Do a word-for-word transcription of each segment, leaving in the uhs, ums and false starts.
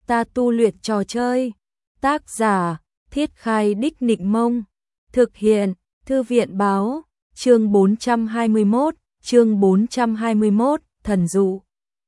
ta tu luyện trò chơi. Tác giả, Thiết Khai Đích Nịnh Mông. Thực hiện, Thư viện Báo. Chương bốn trăm hai mươi mốt, chương bốn trăm hai mươi mốt, thần dụ.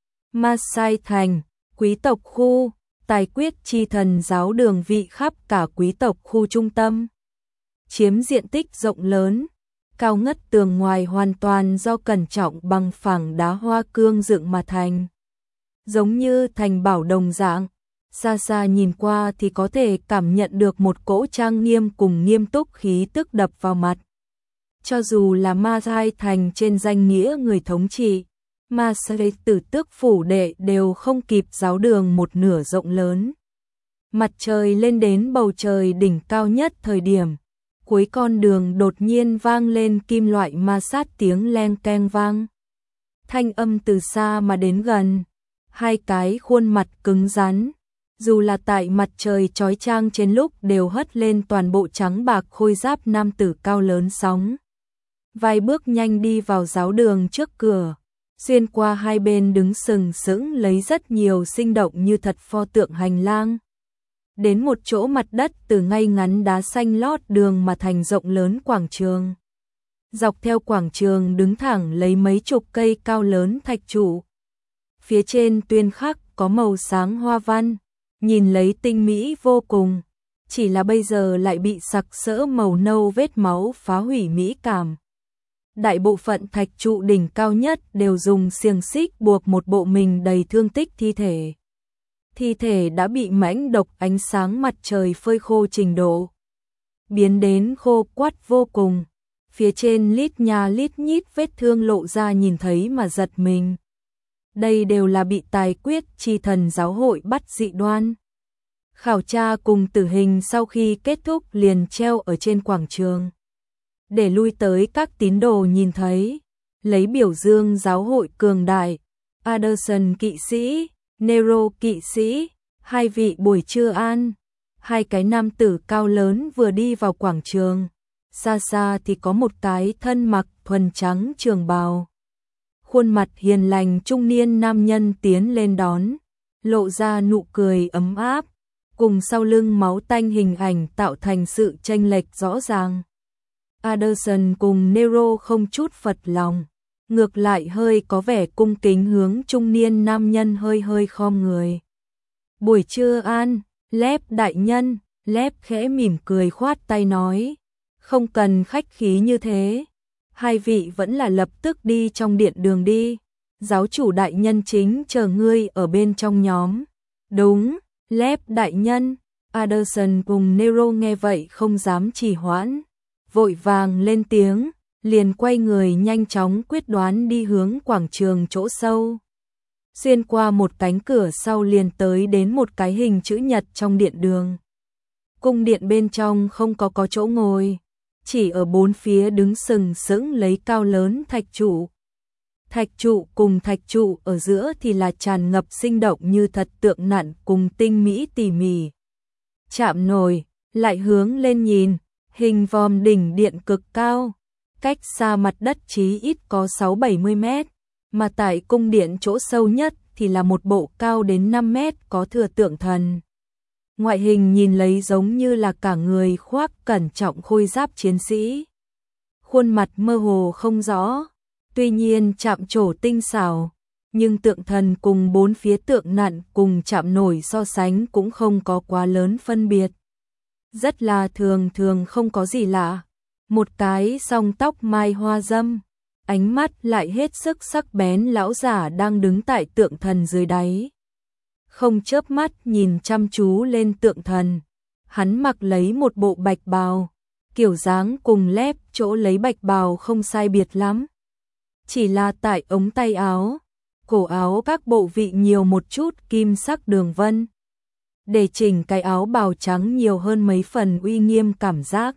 Ma Sai Thành, quý tộc khu, tài quyết chi thần giáo đường vị khắp cả quý tộc khu trung tâm. Chiếm diện tích rộng lớn, cao ngất tường ngoài hoàn toàn do cẩn trọng bằng phẳng đá hoa cương dựng mà thành. Giống như thành bảo đồng dạng, xa xa nhìn qua thì có thể cảm nhận được một cỗ trang nghiêm cùng nghiêm túc khí tức đập vào mặt. Cho dù là Ma Sai Thành trên danh nghĩa người thống trị, Ma Sai Tử Tước phủ đệ đều không kịp giáo đường một nửa rộng lớn. Mặt trời lên đến bầu trời đỉnh cao nhất thời điểm, cuối con đường đột nhiên vang lên kim loại ma sát tiếng leng keng vang. Thanh âm từ xa mà đến gần, hai cái khuôn mặt cứng rắn, dù là tại mặt trời chói chang trên lúc đều hất lên toàn bộ trắng bạc khôi giáp nam tử cao lớn sóng. Vài bước nhanh đi vào giáo đường trước cửa, xuyên qua hai bên đứng sừng sững lấy rất nhiều sinh động như thật pho tượng hành lang. Đến một chỗ mặt đất từ ngay ngắn đá xanh lót đường mà thành rộng lớn quảng trường. Dọc theo quảng trường đứng thẳng lấy mấy chục cây cao lớn thạch trụ. Phía trên tuyên khắc có màu sáng hoa văn, nhìn lấy tinh mỹ vô cùng, chỉ là bây giờ lại bị sặc sỡ màu nâu vết máu phá hủy mỹ cảm. Đại bộ phận thạch trụ đỉnh cao nhất đều dùng xiềng xích buộc một bộ mình đầy thương tích thi thể. Thi thể đã bị mãnh độc ánh sáng mặt trời phơi khô trình độ, biến đến khô quắt vô cùng. Phía trên lít nha lít nhít vết thương lộ ra nhìn thấy mà giật mình. Đây đều là bị tài quyết chi thần giáo hội bắt dị đoan. Khảo tra cùng tử hình sau khi kết thúc liền treo ở trên quảng trường, để lui tới các tín đồ nhìn thấy, lấy biểu dương giáo hội cường đại. Anderson kỵ sĩ, Nero kỵ sĩ, hai vị buổi trưa an. Hai cái nam tử cao lớn vừa đi vào quảng trường, xa xa thì có một cái thân mặc thuần trắng trường bào, khuôn mặt hiền lành trung niên nam nhân tiến lên đón, lộ ra nụ cười ấm áp, cùng sau lưng máu tanh hình ảnh tạo thành sự chênh lệch rõ ràng. Anderson cùng Nero không chút phật lòng, ngược lại hơi có vẻ cung kính hướng trung niên nam nhân hơi hơi khom người. Buổi trưa an, Lép đại nhân. Lép khẽ mỉm cười khoát tay nói, không cần khách khí như thế, hai vị vẫn là lập tức đi trong điện đường đi, giáo chủ đại nhân chính chờ ngươi ở bên trong nhóm. Đúng, Lép đại nhân. Anderson cùng Nero nghe vậy không dám trì hoãn, vội vàng lên tiếng, liền quay người nhanh chóng quyết đoán đi hướng quảng trường chỗ sâu. Xuyên qua một cánh cửa sau liền tới đến một cái hình chữ nhật trong điện đường. Cung điện bên trong không có có chỗ ngồi, chỉ ở bốn phía đứng sừng sững lấy cao lớn thạch trụ. Thạch trụ cùng thạch trụ ở giữa thì là tràn ngập sinh động như thật tượng nặn cùng tinh mỹ tỉ mỉ. Chạm nổi, lại hướng lên nhìn, hình vòm đỉnh điện cực cao, cách xa mặt đất chí ít có sáu bảy mươi mét, mà tại cung điện chỗ sâu nhất thì là một bộ cao đến năm mét có thừa tượng thần. Ngoại hình nhìn lấy giống như là cả người khoác cẩn trọng khôi giáp chiến sĩ. Khuôn mặt mơ hồ không rõ, tuy nhiên chạm trổ tinh xảo, nhưng tượng thần cùng bốn phía tượng nặn cùng chạm nổi so sánh cũng không có quá lớn phân biệt. Rất là thường thường không có gì lạ. Một cái song tóc mai hoa dâm, ánh mắt lại hết sức sắc bén lão giả đang đứng tại tượng thần dưới đáy. Không chớp mắt nhìn chăm chú lên tượng thần. Hắn mặc lấy một bộ bạch bào, kiểu dáng cùng Lép chỗ lấy bạch bào không sai biệt lắm. Chỉ là tại ống tay áo, cổ áo các bộ vị nhiều một chút kim sắc đường vân, để chỉnh cái áo bào trắng nhiều hơn mấy phần uy nghiêm cảm giác.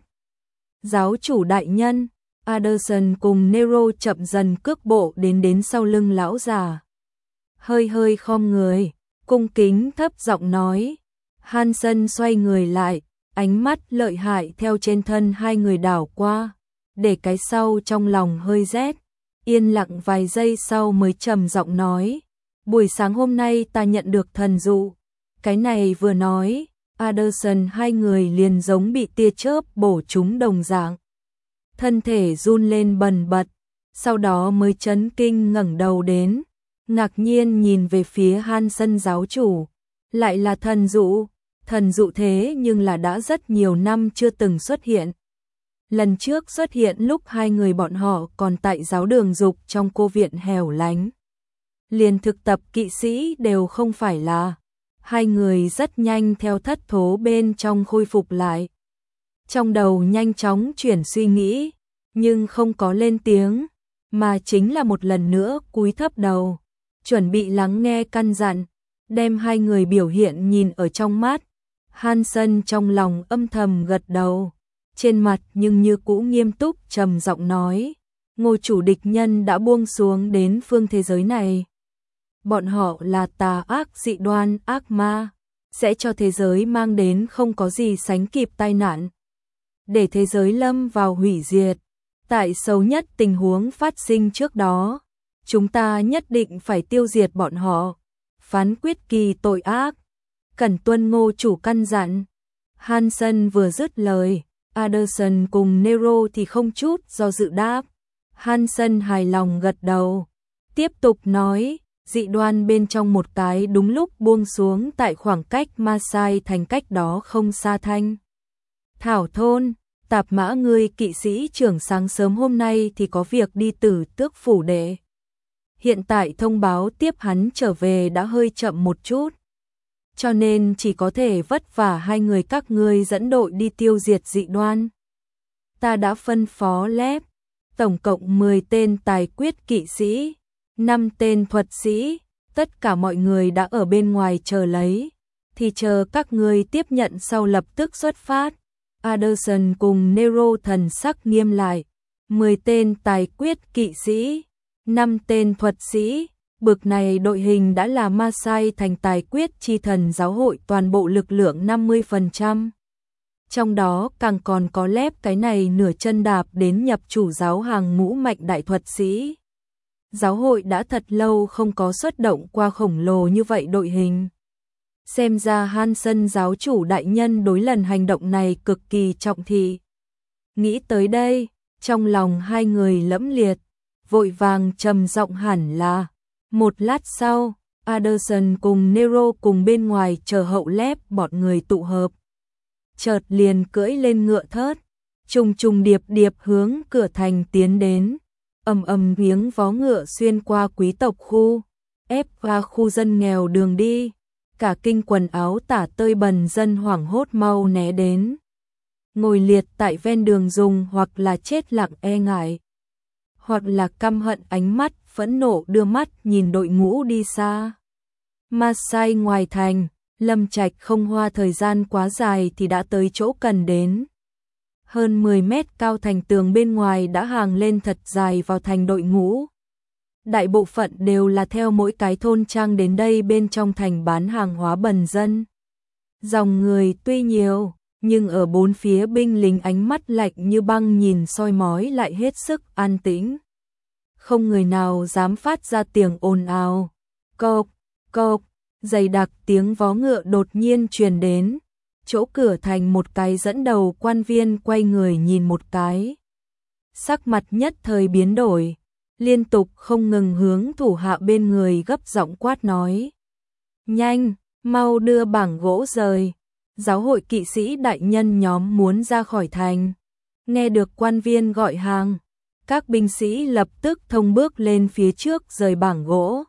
Giáo chủ đại nhân. Anderson cùng Nero chậm dần cước bộ đến đến sau lưng lão già, hơi hơi khom người, cung kính thấp giọng nói. Hansen xoay người lại, ánh mắt lợi hại theo trên thân hai người đảo qua, để cái sau trong lòng hơi rét, yên lặng vài giây sau mới trầm giọng nói, buổi sáng hôm nay ta nhận được thần dụ, Cái này vừa nói, Anderson hai người liền giống bị tia chớp bổ trúng đồng dạng. Thân thể run lên bần bật, sau đó mới chấn kinh ngẩng đầu đến, ngạc nhiên nhìn về phía Hansen giáo chủ, lại là thần dụ, thần dụ thế nhưng là đã rất nhiều năm chưa từng xuất hiện. Lần trước xuất hiện lúc hai người bọn họ còn tại giáo đường dục trong cô viện hẻo lánh. Liền thực tập kỵ sĩ đều không phải là, hai người rất nhanh theo thất thố bên trong khôi phục lại. Trong đầu nhanh chóng chuyển suy nghĩ, nhưng không có lên tiếng, mà chính là một lần nữa cúi thấp đầu, chuẩn bị lắng nghe căn dặn, đem hai người biểu hiện nhìn ở trong mắt. Hansen trong lòng âm thầm gật đầu, trên mặt nhưng như cũ nghiêm túc trầm giọng nói, Ngô chủ địch nhân đã buông xuống đến phương thế giới này. Bọn họ là tà ác dị đoan ác ma, sẽ cho thế giới mang đến không có gì sánh kịp tai nạn, để thế giới lâm vào hủy diệt. Tại xấu nhất tình huống phát sinh trước đó, chúng ta nhất định phải tiêu diệt bọn họ, phán quyết kỳ tội ác, cần tuân Ngô chủ căn dặn. Hansen vừa dứt lời, Anderson cùng Nero thì không chút do dự đáp. Hansen hài lòng gật đầu, tiếp tục nói, dị đoan bên trong một cái đúng lúc buông xuống tại khoảng cách Masai thành cách đó không xa Thanh Thảo thôn. Tạp mã ngươi kỵ sĩ trưởng sáng sớm hôm nay thì có việc đi Tử Tước phủ đệ. Hiện tại thông báo tiếp hắn trở về đã hơi chậm một chút, cho nên chỉ có thể vất vả hai người các ngươi dẫn đội đi tiêu diệt dị đoan. Ta đã phân phó lép, tổng cộng mười tên tài quyết kỵ sĩ, năm tên thuật sĩ, tất cả mọi người đã ở bên ngoài chờ lấy, thì chờ các ngươi tiếp nhận sau lập tức xuất phát. Anderson cùng Nero thần sắc nghiêm lại, mười tên tài quyết kỵ sĩ, năm tên thuật sĩ, bực này đội hình đã là Masai thành tài quyết chi thần giáo hội toàn bộ lực lượng năm mươi phần trăm. Trong đó càng còn có lép cái này nửa chân đạp đến nhập chủ giáo hàng ngũ mạnh đại thuật sĩ. Giáo hội đã thật lâu không có xuất động qua khổng lồ như vậy đội hình. Xem ra Hansen giáo chủ đại nhân đối lần hành động này cực kỳ trọng thị. Nghĩ tới đây, trong lòng hai người lẫm liệt, vội vàng trầm giọng hẳn là. Một lát sau, Anderson cùng Nero cùng bên ngoài chờ hậu lép bọn người tụ hợp. Chợt liền cưỡi lên ngựa thớt, trùng trùng điệp điệp hướng cửa thành tiến đến. Ầm ầm tiếng vó ngựa xuyên qua quý tộc khu, ép qua khu dân nghèo đường đi. Cả kinh quần áo tả tơi bần dân hoảng hốt mau né đến. Ngồi liệt tại ven đường dùng hoặc là chết lặng e ngại, hoặc là căm hận ánh mắt phẫn nộ đưa mắt nhìn đội ngũ đi xa. Masai ngoài thành, Lâm Trạch không hoa thời gian quá dài thì đã tới chỗ cần đến. Hơn mười mét cao thành tường bên ngoài đã hàng lên thật dài vào thành đội ngũ. Đại bộ phận đều là theo mỗi cái thôn trang đến đây bên trong thành bán hàng hóa bần dân. Dòng người tuy nhiều, nhưng ở bốn phía binh lính ánh mắt lạnh như băng nhìn soi mói lại hết sức an tĩnh. Không người nào dám phát ra tiếng ồn ào. Cộp, cộp, dày đặc tiếng vó ngựa đột nhiên truyền đến. Chỗ cửa thành một cái dẫn đầu quan viên quay người nhìn một cái. Sắc mặt nhất thời biến đổi, liên tục không ngừng hướng thủ hạ bên người gấp giọng quát nói. Nhanh, mau đưa bảng gỗ rời. Giáo hội kỵ sĩ đại nhân nhóm muốn ra khỏi thành. Nghe được quan viên gọi hàng, các binh sĩ lập tức thông bước lên phía trước rời bảng gỗ.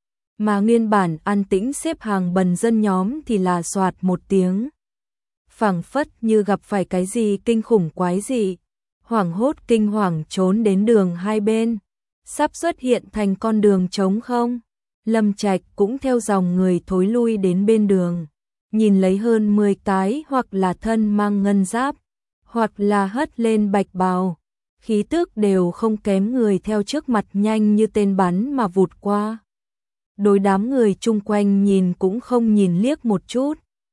Mà nguyên bản an tĩnh xếp hàng bần dân nhóm thì là soạt một tiếng. Phảng phất như gặp phải cái gì kinh khủng quái dị, hoảng hốt kinh hoàng trốn đến đường hai bên, sắp xuất hiện thành con đường trống không. Lâm Trạch cũng theo dòng người thối lui đến bên đường, nhìn lấy hơn mười cái hoặc là thân mang ngân giáp, hoặc là hất lên bạch bào, khí tức đều không kém người theo trước mặt nhanh như tên bắn mà vụt qua. Đối đám người chung quanh nhìn cũng không nhìn liếc một chút,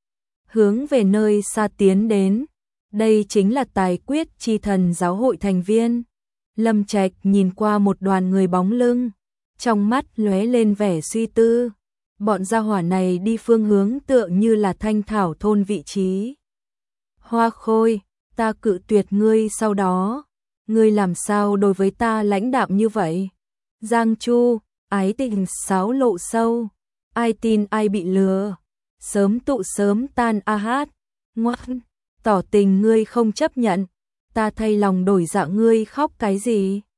hướng về nơi xa tiến đến. Đây chính là tài quyết chi thần giáo hội thành viên. Lâm Trạch nhìn qua một đoàn người bóng lưng, trong mắt lóe lên vẻ suy tư. bọn gia hỏa này đi phương hướng tựa như là Thanh Thảo thôn vị trí. Hoa Khôi, ta cự tuyệt ngươi sau đó, ngươi làm sao đối với ta lãnh đạm như vậy? Giang Chu, ái tình sáo lộ sâu, ai tin ai bị lừa, sớm tụ sớm tan a hát, ngoan, tỏ tình ngươi không chấp nhận, ta thay lòng đổi dạ ngươi khóc cái gì?